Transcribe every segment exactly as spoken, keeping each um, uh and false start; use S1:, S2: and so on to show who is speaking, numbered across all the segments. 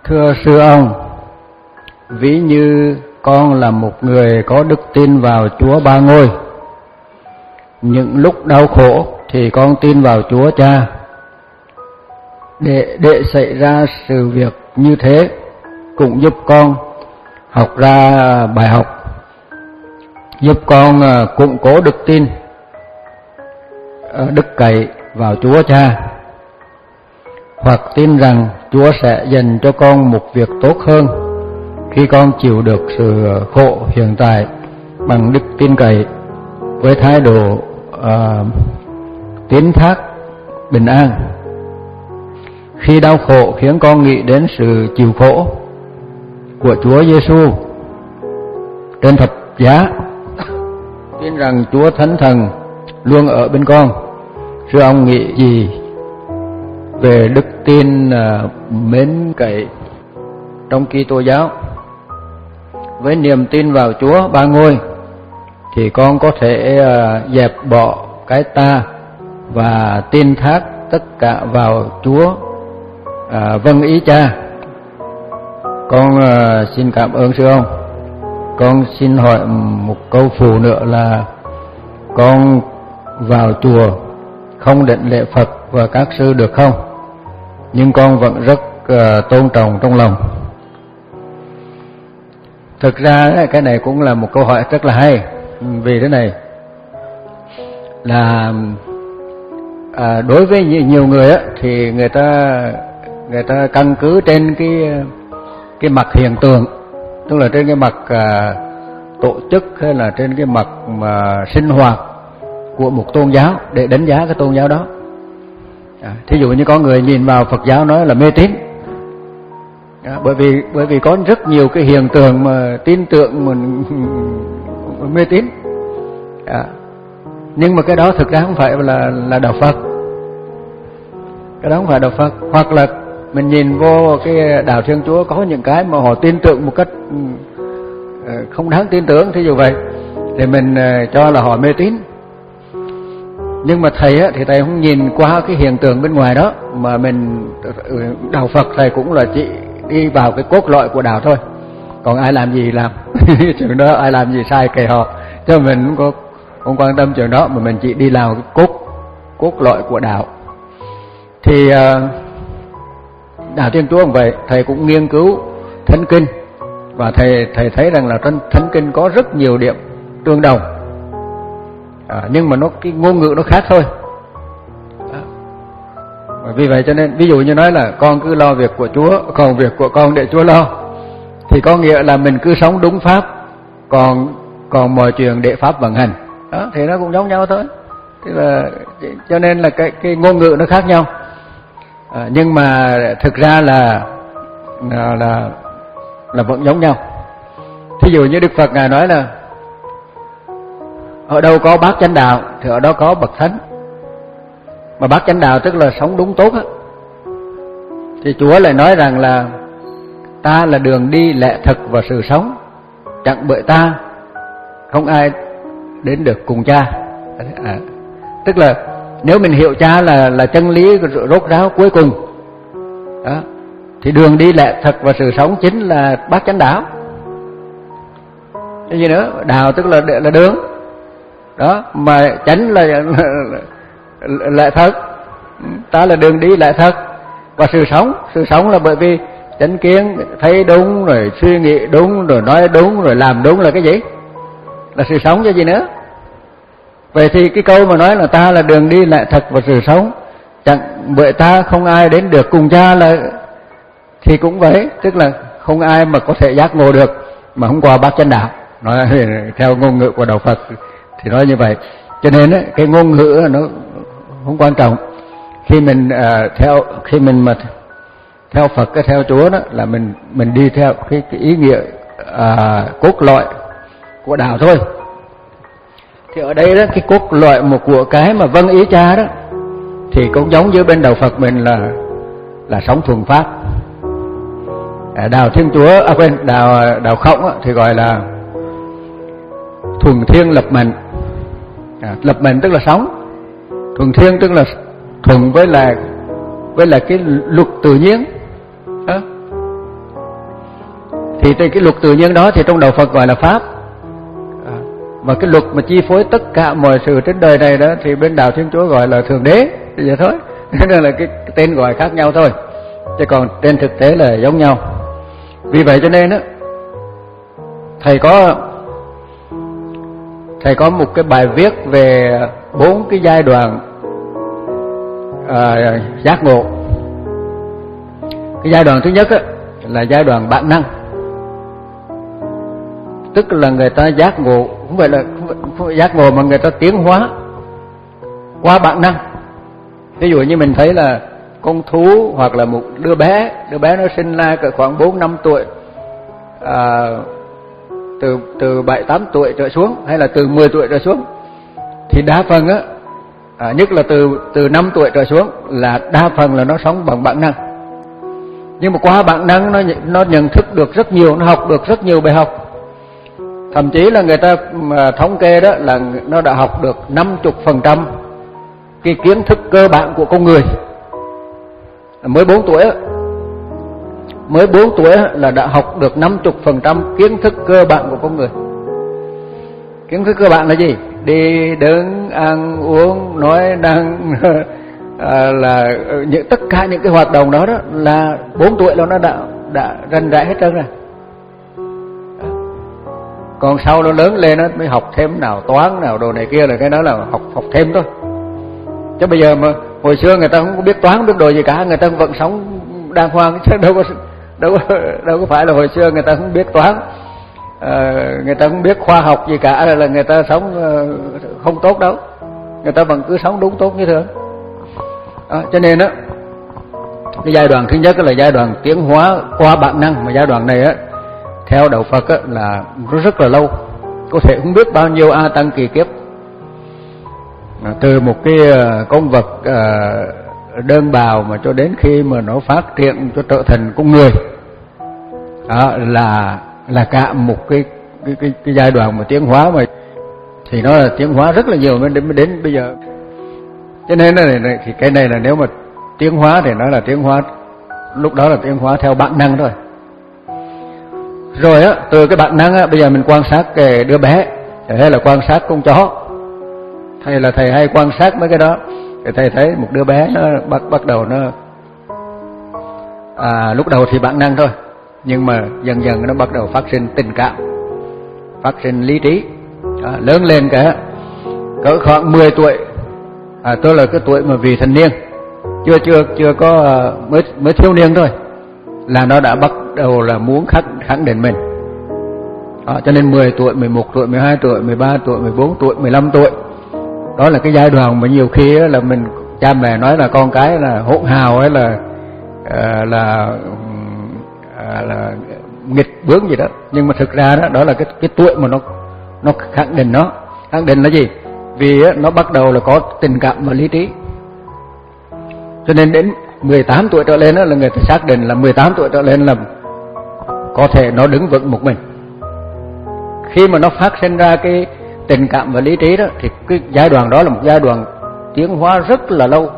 S1: Thưa sư ông, ví như con là một người có đức tin vào Chúa Ba Ngôi. Những lúc đau khổ thì con tin vào Chúa Cha. Để, để xảy ra sự việc như thế cũng giúp con học ra bài học, giúp con củng cố đức tin, đức cậy vào Chúa Cha, hoặc tin rằng Chúa sẽ dành cho con một việc tốt hơn khi con chịu được sự khổ hiện tại bằng đức tin cậy với thái độ uh, tín thác bình an. Khi đau khổ khiến con nghĩ đến sự chịu khổ của Chúa Giêsu trên thập giá, tin rằng Chúa Thánh Thần luôn ở bên con. Sư ông nghĩ gì về đức tin uh, mến cậy trong Kitô giáo? Với niềm tin vào Chúa Ba Ngôi thì con có thể uh, dẹp bỏ cái ta và tin thác tất cả vào Chúa, uh, vâng ý Cha. Con uh, xin cảm ơn sư ông. Con xin hỏi một câu phụ nữa là con vào chùa không định lễ Phật và các sư được không? Nhưng con vẫn rất uh, tôn trọng trong lòng. Thực ra cái này cũng là một câu hỏi rất là hay. Vì thế này là à, đối với nhiều người á, thì người ta người ta căn cứ trên cái cái mặt hiện tượng, tức là trên cái mặt à, tổ chức hay là trên cái mặt mà sinh hoạt của một tôn giáo để đánh giá cái tôn giáo đó. À, thí dụ như có người nhìn vào Phật giáo nói là mê tín. À, bởi vì bởi vì có rất nhiều cái hiện tượng mà tin tưởng mình mê tín. À, nhưng mà cái đó thực ra không phải là là đạo Phật. Cái đó không phải đạo Phật. Hoặc là mình nhìn vô cái đạo Thiên Chúa có những cái mà họ tin tưởng một cách không đáng tin tưởng, thí dụ vậy, thì mình cho là họ mê tín. Nhưng mà thầy á, thì thầy không nhìn qua cái hiện tượng bên ngoài đó, mà mình đạo Phật thầy cũng là chỉ đi vào cái cốt lõi của đạo thôi. Còn ai làm gì làm chuyện đó, ai làm gì sai kệ họ, chứ mình không có không quan tâm chuyện đó, mà mình chỉ đi vào cái cốt cốt lõi của đạo. Thì uh, đạo Thiên Chúa cũng vậy, thầy cũng nghiên cứu Thánh Kinh và thầy thầy thấy rằng là trong Thánh Kinh có rất nhiều điểm tương đồng, à, nhưng mà nó cái ngôn ngữ nó khác thôi. À, vì vậy cho nên ví dụ như nói là con cứ lo việc của Chúa, còn việc của con để Chúa lo, thì có nghĩa là mình cứ sống đúng pháp, còn còn mọi chuyện để pháp vận hành. Đó, thì nó cũng giống nhau thôi. Thế là cho nên là cái cái ngôn ngữ nó khác nhau. À, nhưng mà thực ra là là là là vẫn giống nhau. Thí dụ như Đức Phật ngài nói là ở đâu có bát chánh đạo thì ở đó có bậc thánh. Mà bát chánh đạo tức là sống đúng tốt á. Thì Chúa lại nói rằng là ta là đường đi, lẽ thật và sự sống, chẳng bởi ta không ai đến được cùng Cha. À, tức là nếu mình hiểu Cha là là chân lý rốt ráo cuối cùng đó, thì đường đi, lẽ thật và sự sống chính là bát chánh đạo. Cái gì nữa? Đạo tức là là đường đó, mà chánh là, là, là lẽ thật. Ta là đường đi, lẽ thật và sự sống. Sự sống là bởi vì chánh kiến, thấy đúng rồi, suy nghĩ đúng rồi, nói đúng rồi, làm đúng là cái gì? Là sự sống chứ gì nữa. Vậy thì cái câu mà nói là ta là đường đi, lẽ thật và sự sống, chẳng bởi ta không ai đến được cùng Cha là thì cũng vậy, tức là không ai mà có thể giác ngộ được mà không qua bát chánh đạo. Nói theo ngôn ngữ của đạo Phật thì nói như vậy. Cho nên ấy, cái ngôn ngữ nó không quan trọng. Khi mình uh, theo khi mình mà theo Phật, cái theo Chúa đó là mình mình đi theo cái, cái ý nghĩa uh, cốt lõi của đạo thôi. Thì ở đây đó, cái cốt lõi một của cái mà vâng ý Cha đó thì cũng giống như bên đạo Phật mình là là sống thuần pháp. À, đạo Thiên Chúa, à quên, đạo đạo Khổng á, thì gọi là thuần thiên lập mệnh. À, lập mệnh tức là sống, thuần thiên tức là thuần với là với là cái luật tự nhiên đó. Thì cái luật tự nhiên đó thì trong đạo Phật gọi là pháp. À, và cái luật mà chi phối tất cả mọi sự trên đời này đó thì bên đạo Thiên Chúa gọi là Thượng Đế, vậy thôi. Nên là cái, cái tên gọi khác nhau thôi, chứ còn trên thực tế là giống nhau. Vì vậy cho nên á, thầy có thầy có một cái bài viết về bốn cái giai đoạn à, giác ngộ. Cái giai đoạn thứ nhất á, là giai đoạn bản năng, tức là người ta giác ngộ, không phải là không phải giác ngộ mà người ta tiến hóa qua bản năng. Ví dụ như mình thấy là con thú hoặc là một đứa bé, đứa bé nó sinh ra cỡ khoảng bốn năm tuổi, à, từ từ bảy tám tuổi trở xuống, hay là từ mười tuổi trở xuống, thì đa phần á, à, nhất là từ từ năm tuổi trở xuống là đa phần là nó sống bằng bản năng. Nhưng mà qua bản năng nó nó nhận thức được rất nhiều, nó học được rất nhiều bài học. Thậm chí là người ta mà thống kê đó là nó đã học được năm mươi phần trăm cái kiến thức cơ bản của con người. Mới bốn tuổi á, mới bốn tuổi là đã học được năm mươi phần trăm kiến thức cơ bản của con người. Kiến thức cơ bản là gì? Đi, đứng, ăn, uống, nói, năng, à, là những, tất cả những cái hoạt động đó, đó là bốn tuổi là nó đã, đã rành rẽ hết trơn rồi. Còn sau nó lớn lên nó mới học thêm nào toán nào đồ này kia, là cái đó là học học thêm thôi. Chứ bây giờ mà hồi xưa người ta không có biết toán biết đồ gì cả, người ta vẫn sống đàng hoàng, chứ đâu có đâu có, đâu có phải là hồi xưa người ta không biết toán, à, người ta không biết khoa học gì cả là, là người ta sống uh, không tốt đâu. Người ta vẫn cứ sống đúng tốt như thường. À, cho nên á, cái giai đoạn thứ nhất là giai đoạn tiến hóa qua bản năng, mà giai đoạn này á theo đạo Phật á là rất là lâu, có thể không biết bao nhiêu a tăng kỳ kiếp. À, từ một cái uh, con vật uh, đơn bào mà cho đến khi mà nó phát triển cho trở thành con người, đó là là cả một cái cái cái, cái giai đoạn mà tiến hóa, mà thì nó là tiến hóa rất là nhiều mới đến, mới đến bây giờ. Cho nên là thì cái này là nếu mà tiến hóa thì nó là tiến hóa, lúc đó là tiến hóa theo bản năng thôi. Rồi á, từ cái bản năng á, bây giờ mình quan sát cái đứa bé, hay là quan sát con chó, hay là thầy hay quan sát mấy cái đó, thì thầy thấy một đứa bé nó bắt bắt đầu nó à, lúc đầu thì bản năng thôi, nhưng mà dần dần nó bắt đầu phát sinh tình cảm, phát sinh lý trí. À, lớn lên cả cỡ khoảng mười tuổi, à, tôi là cái tuổi mà vị thành niên, chưa chưa chưa có mới mới thiếu niên thôi, là nó đã bắt đầu là muốn khắc khẳng định mình. À, cho nên mười tuổi, mười một tuổi, mười hai tuổi, mười ba tuổi, mười bốn tuổi, mười lăm tuổi, đó là cái giai đoạn mà nhiều khi là mình cha mẹ nói là con cái là hỗn hào hay là à, là à, là nghịch bướng gì đó, nhưng mà thực ra đó đó là cái cái tuổi mà nó nó khẳng định nó khẳng định là gì? Vì nó bắt đầu là có tình cảm và lý trí. Cho nên đến mười tám tuổi trở lên đó là người ta xác định là mười tám tuổi trở lên là có thể nó đứng vững một mình. Khi mà nó phát sinh ra cái tình cảm và lý trí đó thì cái giai đoạn đó là một giai đoạn tiến hóa rất là lâu,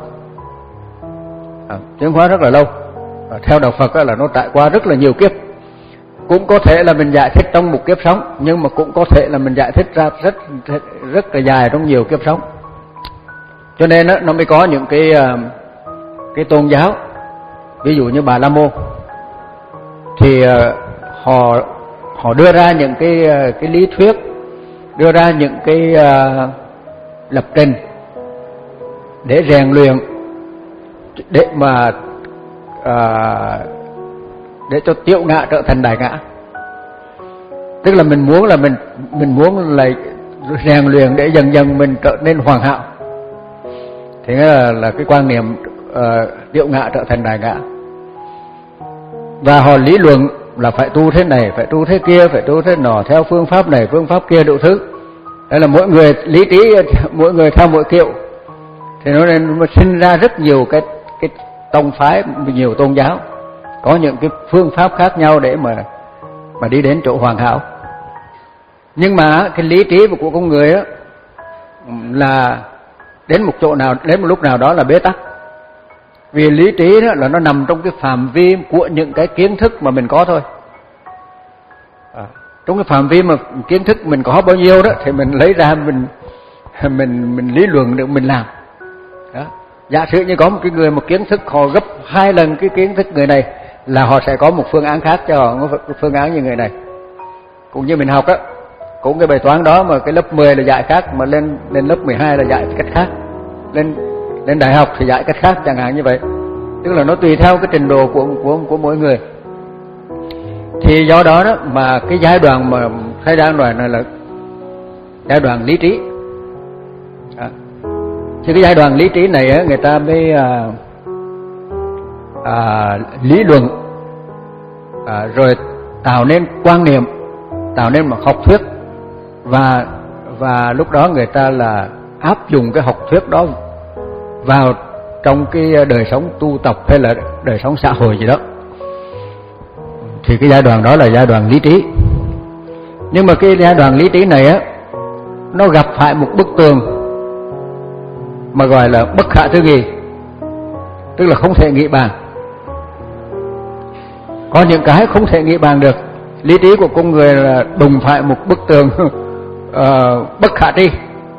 S1: à, tiến hóa rất là lâu. À, theo đạo Phật là nó trải qua rất là nhiều kiếp. Cũng có thể là mình giải thích trong một kiếp sống, nhưng mà cũng có thể là mình giải thích ra rất rất là dài trong nhiều kiếp sống. Cho nên đó, nó mới có những cái cái tôn giáo, ví dụ như Bà La Môn, thì họ họ đưa ra những cái cái lý thuyết, đưa ra những cái uh, lập trình để rèn luyện, để mà uh, để cho tiểu ngã trở thành đại ngã. Tức là mình muốn là mình mình muốn là rèn luyện để dần dần mình trở nên hoàn hảo. Thì đó là, là cái quan niệm uh, tiểu ngã trở thành đại ngã. Và họ lý luận là phải tu thế này, phải tu thế kia, phải tu thế nọ, theo phương pháp này, phương pháp kia đủ thứ. Đây là mỗi người lý trí, mỗi người theo mỗi kiểu. Thì nó nên nó sinh ra rất nhiều cái cái tông phái, nhiều tôn giáo, có những cái phương pháp khác nhau để mà mà đi đến chỗ hoàn hảo. Nhưng mà cái lý trí của con người á là đến một chỗ nào, đến một lúc nào đó là bế tắc. Vì lý trí đó là nó nằm trong cái phạm vi của những cái kiến thức mà mình có thôi. trong cái phạm vi mà kiến thức mình có bao nhiêu đó thì mình lấy ra mình mình mình lý luận được mình làm đó. Giả sử như có một cái người một kiến thức họ gấp hai lần cái kiến thức người này là họ sẽ có một phương án khác cho họ, một phương án như người này. Cũng như mình học á, cũng cái bài toán đó mà cái lớp mười là dạy khác, mà lên lên lớp mười hai là dạy cách khác, lên lên đại học thì dạy cách khác chẳng hạn như vậy. Tức là nó tùy theo cái trình độ của của của mỗi người. Thì do đó đó mà cái giai đoạn mà khai giai đoạn này là giai đoạn lý trí. À, thì cái giai đoạn lý trí này á, người ta mới à, à, lý luận à, rồi tạo nên quan niệm, tạo nên một học thuyết, và và lúc đó người ta là áp dụng cái học thuyết đó vào trong cái đời sống tu tập hay là đời sống xã hội gì đó. Thì cái giai đoạn đó là giai đoạn lý trí. Nhưng mà cái giai đoạn lý trí này á, nó gặp phải một bức tường mà gọi là bất khả tư nghị, tức là không thể nghĩ bàn. Có những cái không thể nghĩ bàn được. Lý trí của con người là đụng phải một bức tường uh, bất khả tri,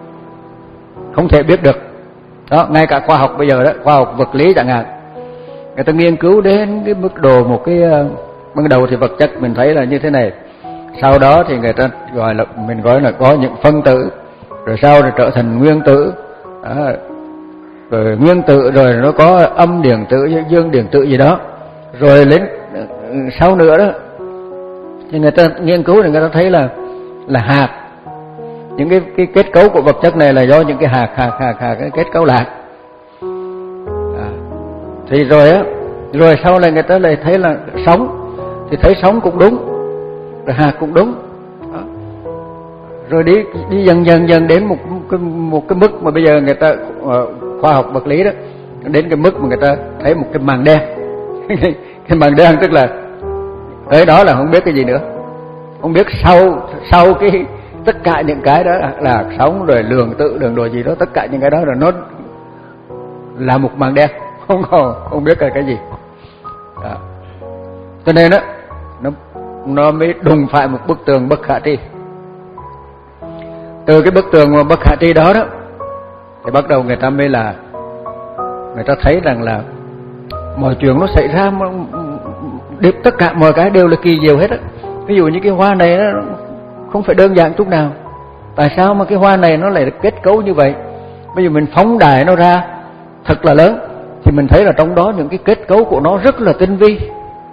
S1: không thể biết được. Đó, ngay cả khoa học bây giờ đó, khoa học vật lý chẳng hạn, người ta nghiên cứu đến cái mức độ một cái uh, ban đầu thì vật chất mình thấy là như thế này, sau đó thì người ta gọi là mình gọi là có những phân tử, rồi sau rồi trở thành nguyên tử, đó, rồi nguyên tử rồi nó có âm điện tử, dương điện tử gì đó, rồi đến sau nữa đó thì người ta nghiên cứu thì người ta thấy là là hạt, những cái cái kết cấu của vật chất này là do những cái hạt hạt hạt hạt cái kết cấu lạc. À, thì rồi á, rồi sau này người ta lại thấy là sống, thì thấy sống cũng đúng, rồi hạt cũng đúng. Đó. Rồi đi đi dần dần dần đến một cái một cái mức mà bây giờ người ta khoa học vật lý đó, đến cái mức mà người ta thấy một cái màng đen. Cái màng đen tức là tới đó là không biết cái gì nữa, không biết sau sau cái tất cả những cái đó là sống rồi lượng tử đường đồ gì đó, tất cả những cái đó là nó là một màng đen, không còn không biết là cái gì. Đó. Cho nên đó nó nó mới đụng phải một bức tường bất khả tri. Từ cái bức tường mà bất khả tri đó đó thì bắt đầu người ta mới là người ta thấy rằng là mọi chuyện nó xảy ra, tất cả mọi cái đều là kỳ diệu hết á. Ví dụ như cái hoa này nó không phải đơn giản chút nào. Tại sao mà cái hoa này nó lại kết cấu như vậy? Bây giờ mình phóng đại nó ra thật là lớn thì mình thấy là trong đó những cái kết cấu của nó rất là tinh vi.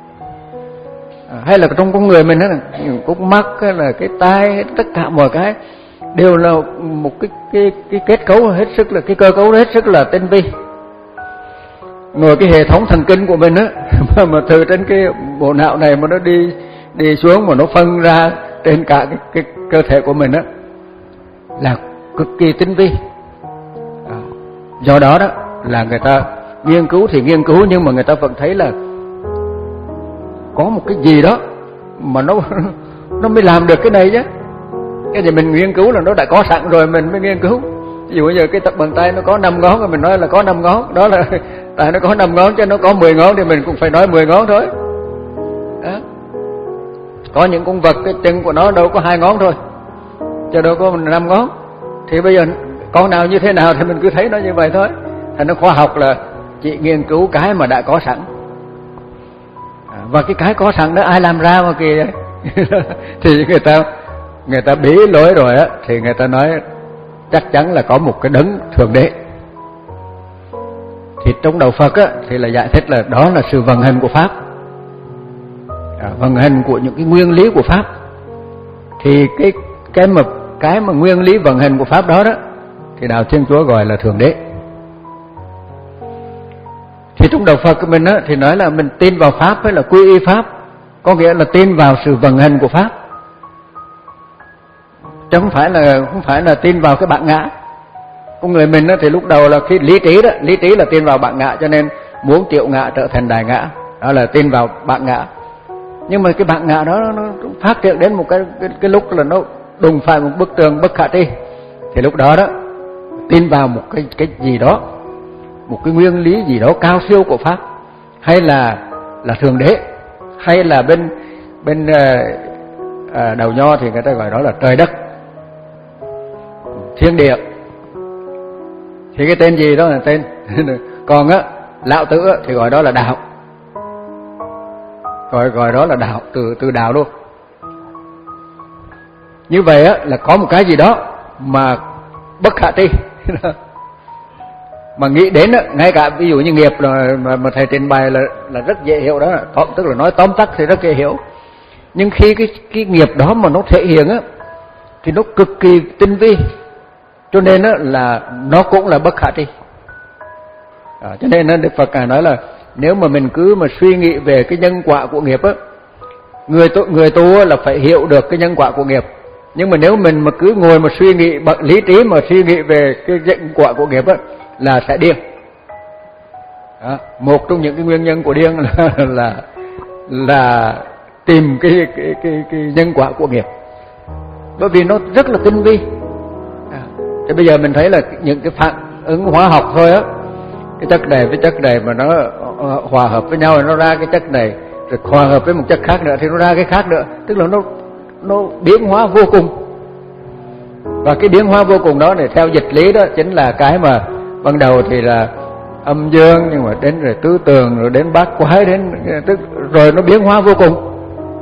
S1: À, hay là trong con người mình đó, những con mắt hay là cái tai, tất cả mọi cái đều là một cái cái cái kết cấu hết sức là cái cơ cấu hết sức là tinh vi. Ngồi cái hệ thống thần kinh của mình á mà, mà từ trên cái bộ não này mà nó đi đi xuống mà nó phân ra trên cả cái, cái cơ thể của mình á là cực kỳ tinh vi. À, do đó đó là người ta nghiên cứu thì nghiên cứu, nhưng mà người ta vẫn thấy là có một cái gì đó mà nó nó mới làm được cái này chứ. Cái gì mình nghiên cứu là nó đã có sẵn rồi mình mới nghiên cứu. Ví dụ bây giờ cái tập bàn tay nó có năm ngón, rồi mình nói là có năm ngón, đó là tại nó có năm ngón chứ nó có mười ngón thì mình cũng phải nói mười ngón thôi. Đó. Có những con vật cái chân của nó đâu có hai ngón thôi, chứ đâu có năm ngón. Thì bây giờ con nào như thế nào thì mình cứ thấy nó như vậy thôi. Thành nó khoa học là chỉ nghiên cứu cái mà đã có sẵn. À, và cái cái có sẵn đó ai làm ra mà kìa thì người ta người ta bí lối rồi á, thì người ta nói chắc chắn là có một cái đấng thượng đế. Thì trong đạo Phật á thì là giải thích là đó là sự vận hành của pháp, à, vận hành của những cái nguyên lý của pháp. Thì cái cái mà cái mà nguyên lý vận hành của pháp đó đó thì đạo Thiên Chúa gọi là thượng đế. Thì trong đạo Phật của mình á thì nói là mình tin vào pháp hay là quy y pháp, có nghĩa là tin vào sự vận hành của pháp, chứ không phải là không phải là tin vào cái bản ngã. Con người mình á thì lúc đầu là khi lý trí đó, lý trí là tin vào bản ngã, cho nên muốn triệu ngã trở thành đại ngã, đó là tin vào bản ngã. Nhưng mà cái bản ngã đó nó phát triển đến một cái cái, cái lúc là nó đụng phải một bức tường bất khả tri, thì lúc đó đó tin vào một cái cái gì đó, một cái nguyên lý gì đó cao siêu của pháp, hay là là thượng đế, hay là bên bên uh, à, đầu nho thì người ta gọi đó là trời đất, thiên địa. Thì cái tên gì đó là tên. Còn á Lão Tử á, thì gọi đó là đạo, gọi gọi đó là đạo, từ từ đạo luôn. Như vậy á là có một cái gì đó mà bất khả tri. Mà nghĩ đến á, ngay cả ví dụ như nghiệp là mà, mà thầy trình bày là là rất dễ hiểu đó, tóm, tức là nói tóm tắt thì rất dễ hiểu. Nhưng khi cái cái nghiệp đó mà nó thể hiện á thì nó cực kỳ tinh vi, cho nên á là nó cũng là bất khả tri. À, cho nên á Đức Phật Ngài nói là nếu mà mình cứ mà suy nghĩ về cái nhân quả của nghiệp á, người tu, người tu là phải hiểu được cái nhân quả của nghiệp. Nhưng mà nếu mình mà cứ ngồi mà suy nghĩ bằng lý trí mà suy nghĩ về cái nhân quả của nghiệp á là sẽ điên. Đó, một trong những cái nguyên nhân của điên là là là tìm cái cái cái cái nhân quả của nghiệp, bởi vì nó rất là tinh vi. À, thì bây giờ mình thấy là những cái phản ứng hóa học thôi á, cái chất này với chất này mà nó hòa hợp với nhau, nó ra cái chất này, rồi hòa hợp với một chất khác nữa thì nó ra cái khác nữa, tức là nó nó biến hóa vô cùng. Và cái biến hóa vô cùng đó, để theo dịch lý đó chính là cái mà ban đầu thì là âm dương, nhưng mà đến rồi tứ tường, rồi đến bát quái, đến tức rồi nó biến hóa vô cùng.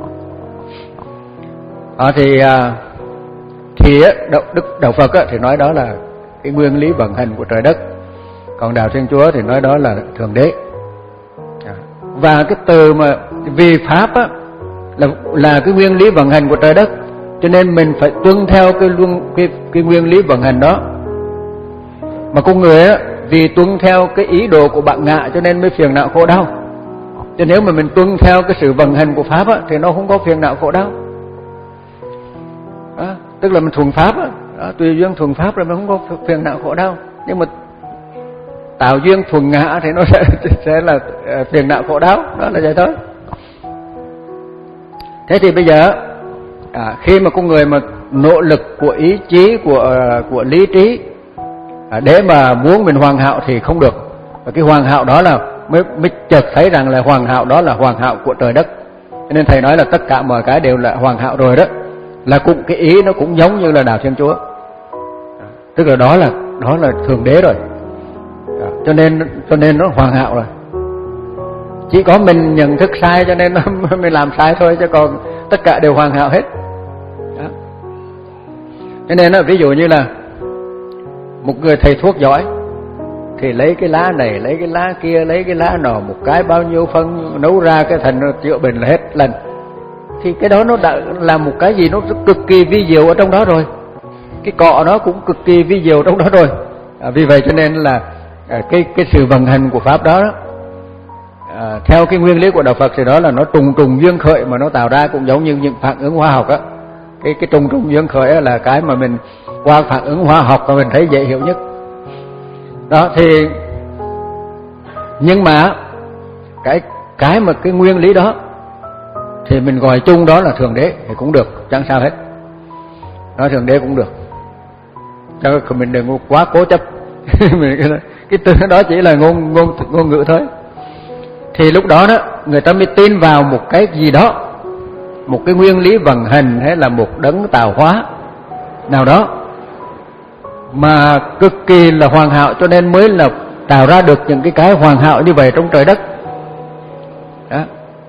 S1: À, thì thì đạo Đức Đạo Phật thì nói đó là cái nguyên lý vận hành của trời đất, còn Đạo Thiên Chúa thì nói đó là thượng đế. Và cái từ mà vì pháp á là là cái nguyên lý vận hành của trời đất, cho nên mình phải tuân theo cái luôn cái cái nguyên lý vận hành đó. Mà con người á vì tuân theo cái ý đồ của bản ngã cho nên mới phiền não khổ đau. Chứ nếu mà mình tuân theo cái sự vận hành của pháp á thì nó không có phiền não khổ đau. Đó, tức là mình thuần pháp á, đó, tùy duyên thuần pháp rồi mình không có phiền não khổ đau. Nhưng mà tạo duyên thuần ngã thì nó sẽ sẽ là phiền não khổ đau, đó là vậy thôi. Thế thì bây giờ à, khi mà con người mà nỗ lực của ý chí, của của lý trí à, để mà muốn mình hoàn hảo thì không được. Và cái hoàn hảo đó là mới mới chợt thấy rằng là hoàn hảo đó là hoàn hảo của trời đất. Cho nên thầy nói là tất cả mọi cái đều là hoàn hảo rồi đó, là cũng cái ý nó cũng giống như là Đạo Thiên Chúa, à, tức là đó là đó là thượng đế rồi. À, cho nên cho nên nó hoàn hảo rồi. Chỉ có mình nhận thức sai cho nên mình làm sai thôi, chứ còn tất cả đều hoàn hảo hết. Đó. Cho nên đó, ví dụ như là một người thầy thuốc giỏi thì lấy cái lá này, lấy cái lá kia, lấy cái lá nọ, một cái bao nhiêu phân nấu ra cái thành chữa bệnh là hết lần. Thì cái đó nó đã là một cái gì nó cực kỳ vi diệu ở trong đó rồi. Cái cọ nó cũng cực kỳ vi diệu trong đó rồi. À, vì vậy cho nên là à, cái cái sự vận hành của pháp đó, đó à, theo cái nguyên lý của Đạo Phật thì đó là nó trùng trùng duyên khởi mà nó tạo ra, cũng giống như những phản ứng hóa học á. Cái cái trùng trùng duyên khởi là cái mà mình qua phản ứng hóa học mà mình thấy dễ hiểu nhất. Đó thì nhưng mà cái cái mà cái nguyên lý đó thì mình gọi chung đó là thượng đế thì cũng được, chẳng sao hết. Nói thượng đế cũng được, cho mình đừng quá cố chấp. Cái từ đó chỉ là ngôn ngôn ngôn ngữ thôi. Thì lúc đó đó người ta mới tin vào một cái gì đó, một cái nguyên lý vận hành hay là một đấng tạo hóa nào đó mà cực kỳ là hoàn hảo, cho nên mới là tạo ra được những cái cái hoàn hảo như vậy trong trời đất. Đó.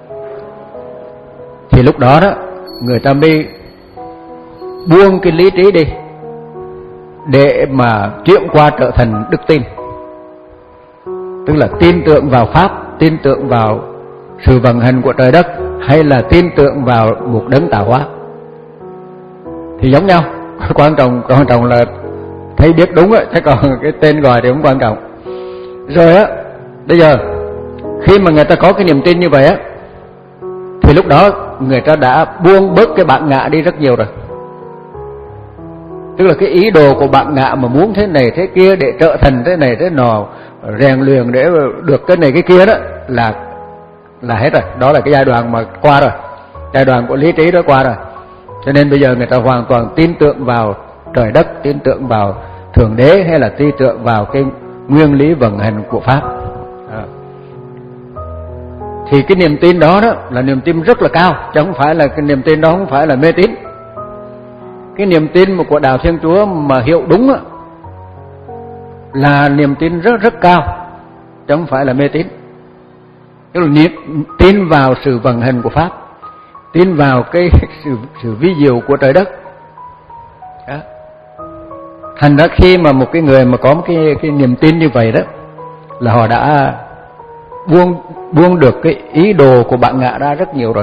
S1: Thì lúc đó đó người ta mới buông cái lý trí đi để mà chuyển qua trở thành đức tin, tức là tin tưởng vào pháp, tin tưởng vào sự vận hành của trời đất, hay là tin tưởng vào một đấng tạo hóa thì giống nhau. Quan trọng quan trọng là thấy biết đúng ấy, chứ còn cái tên gọi thì không quan trọng. Rồi á, bây giờ khi mà người ta có cái niềm tin như vậy á, thì lúc đó người ta đã buông bớt cái bản ngã đi rất nhiều rồi. Tức là cái ý đồ của bản ngã mà muốn thế này thế kia để trở thành thế này thế nọ, rèn luyện để được cái này cái kia đó là là hết rồi. Đó là cái giai đoạn mà qua rồi, giai đoạn của lý trí đó qua rồi. Cho nên bây giờ người ta hoàn toàn tin tưởng vào trời đất, tin tưởng vào thượng đế, hay là tin tưởng vào cái nguyên lý vận hành của pháp. À. thì cái niềm tin đó đó là niềm tin rất là cao, chứ không phải là cái niềm tin đó không phải là mê tín. Cái niềm tin mà của đạo Thiên Chúa mà hiểu đúng đó, là niềm tin rất rất cao, chứ không phải là mê tín. Tức là niềm tin vào sự vận hành của pháp, tin vào cái sự sự vi diệu của trời đất. Đó. Thành ra khi mà một cái người mà có một cái cái niềm tin như vậy đó, là họ đã buông buông được cái ý đồ của bạn ngạ ra rất nhiều rồi.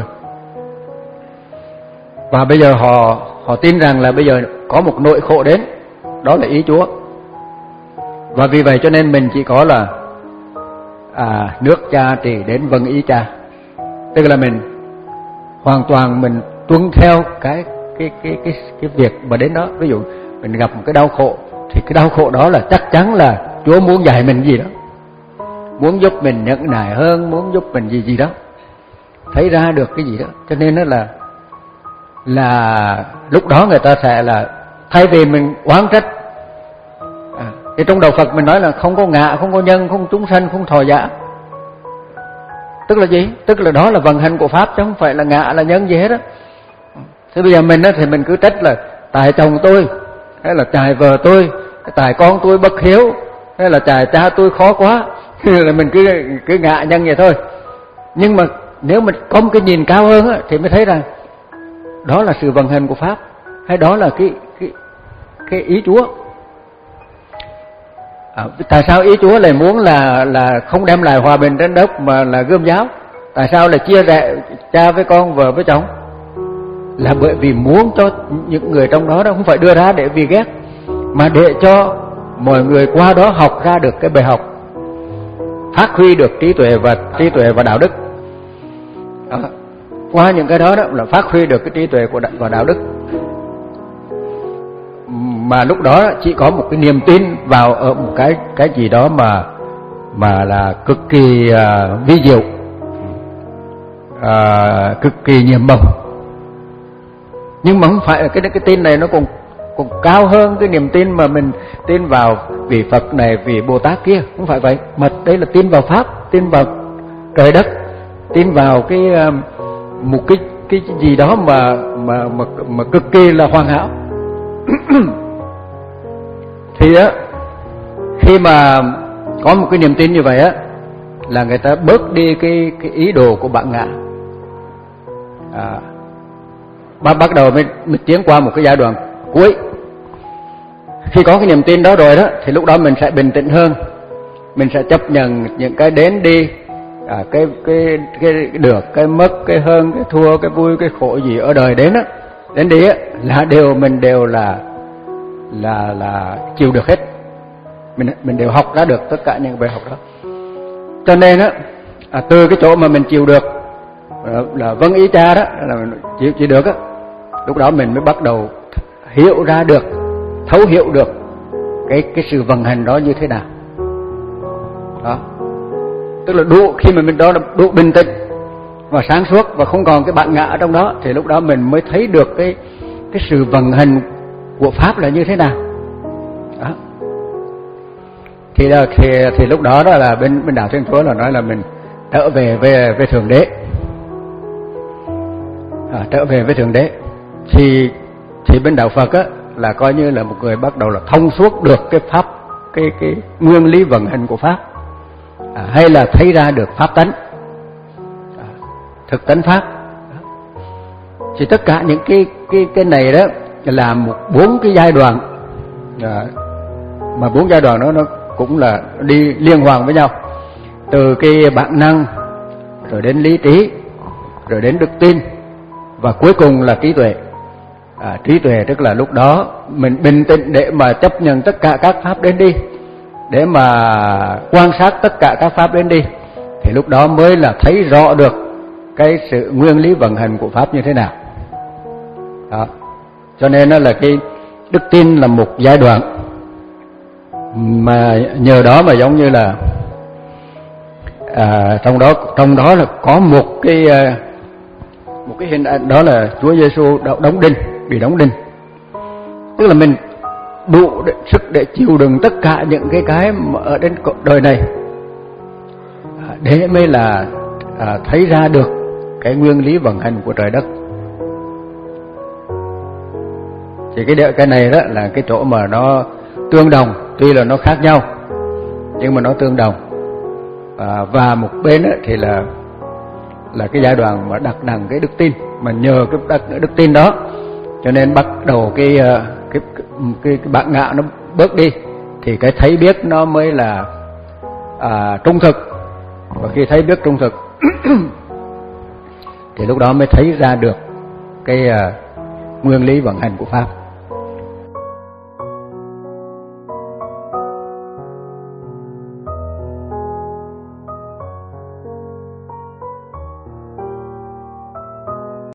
S1: Và bây giờ họ họ tin rằng là bây giờ có một nỗi khổ đến, đó là ý Chúa. Và vì vậy cho nên mình chỉ có là à, nước cha trị đến vâng ý cha. Tức là mình hoàn toàn mình tuân theo cái cái cái cái cái việc mà đến đó. Ví dụ mình gặp một cái đau khổ thì cái đau khổ đó là chắc chắn là Chúa muốn dạy mình gì đó, muốn giúp mình nhẫn nại hơn, muốn giúp mình gì gì đó, thấy ra được cái gì đó. Cho nên đó là là lúc đó người ta sẽ là thay vì mình oán trách. À, thì trong đạo Phật mình nói là không có ngạ, không có nhân, không chúng sanh, không thọ giả. Tức là gì? Tức là đó là vận hành của pháp, chứ không phải là ngạ là nhân gì hết á. Thế bây giờ mình á thì mình cứ trách là tại chồng tôi, hay là tại vợ tôi, tại con tôi bất hiếu, hay là tại cha tôi khó quá, là mình cứ cứ ngạ nhân vậy thôi. Nhưng mà nếu mình có một cái nhìn cao hơn á, thì mới thấy rằng đó là sự vận hành của pháp, hay đó là cái cái cái ý Chúa. À, tại sao ý Chúa lại muốn là là không đem lại hòa bình trên đất mà là gươm giáo? Tại sao lại chia rẽ cha với con, vợ với chồng? Là bởi vì muốn cho những người trong đó đó không phải đưa ra để vì ghét, mà để cho mọi người qua đó học ra được cái bài học, phát huy được trí tuệ và trí tuệ và đạo đức. Đó. Qua những cái đó đó là phát huy được cái trí tuệ của và đạo đức. Mà lúc đó chỉ có một cái niềm tin vào ở một cái cái gì đó mà mà là cực kỳ uh, vi diệu, uh, cực kỳ nhiệm màu. Nhưng mà không phải là cái cái tin này nó còn còn cao hơn cái niềm tin mà mình tin vào vị Phật này, vị Bồ Tát kia, không phải vậy. Mà đây là tin vào pháp, tin vào trời đất, tin vào cái uh, một cái cái gì đó mà mà mà, mà cực kỳ là hoàn hảo. Thì á, khi mà có một cái niềm tin như vậy á, là người ta bớt đi cái cái ý đồ của bạn ngạ. À, bắt bắt đầu mới, mới tiến qua một cái giai đoạn cuối. Khi có cái niềm tin đó rồi đó, thì lúc đó mình sẽ bình tĩnh hơn, mình sẽ chấp nhận những cái đến đi, à, cái cái cái được, cái mất, cái hơn, cái thua, cái vui, cái khổ gì ở đời đến á, đến đi á, là đều mình đều là là là chịu được hết. Mình mình đều học ra được tất cả những bài học đó. Cho nên á, à, từ cái chỗ mà mình chịu được là, là vâng ý cha đó, là mình chịu chịu được á, lúc đó mình mới bắt đầu hiểu ra được, thấu hiểu được cái cái sự vận hành đó như thế nào. Đó. Tức là đủ, khi mà mình đó là đủ bình tĩnh và sáng suốt và không còn cái bạn ngã ở trong đó, thì lúc đó mình mới thấy được cái cái sự vận hành của pháp là như thế nào. Đó. Thì, thì thì lúc đó đó là bên bên đạo Thiên Chúa là nói là mình trở về về về thượng đế, à, trở về với thượng đế. Thì thì bên đạo Phật á là coi như là một người bắt đầu là thông suốt được cái pháp, cái cái nguyên lý vận hành của pháp, à, hay là thấy ra được pháp tánh, à, thực tánh pháp. Thì tất cả những cái cái cái này đó là một bốn cái giai đoạn, à, mà bốn giai đoạn đó nó cũng là đi liên hoàn với nhau, từ cái bản năng rồi đến lý trí, rồi đến đức tin, và cuối cùng là trí tuệ. À, trí tuệ tức là lúc đó mình bình tĩnh để mà chấp nhận tất cả các pháp đến đi, để mà quan sát tất cả các pháp đến đi, thì lúc đó mới là thấy rõ được cái sự nguyên lý vận hành của pháp như thế nào. Đó. Cho nên nó là cái đức tin là một giai đoạn mà nhờ đó mà giống như là à, trong đó trong đó là có một cái một cái hình ảnh, đó là Chúa Giêsu đóng đinh, bị đóng đinh. Tức là mình đủ để, sức để chịu đựng tất cả những cái cái ở trên đời này, để mới là à, thấy ra được cái nguyên lý vận hành của trời đất. Thì cái cái này đó là cái chỗ mà nó tương đồng, tuy là nó khác nhau nhưng mà nó tương đồng. À, và một bên đó thì là là cái giai đoạn mà đặt nặng cái đức tin, mà nhờ cái đặt đức tin đó cho nên bắt đầu cái cái cái, cái, cái bản ngã nó bớt đi, thì cái thấy biết nó mới là à, trung thực. Và khi thấy biết trung thực thì lúc đó mới thấy ra được cái uh, nguyên lý vận hành của Pháp.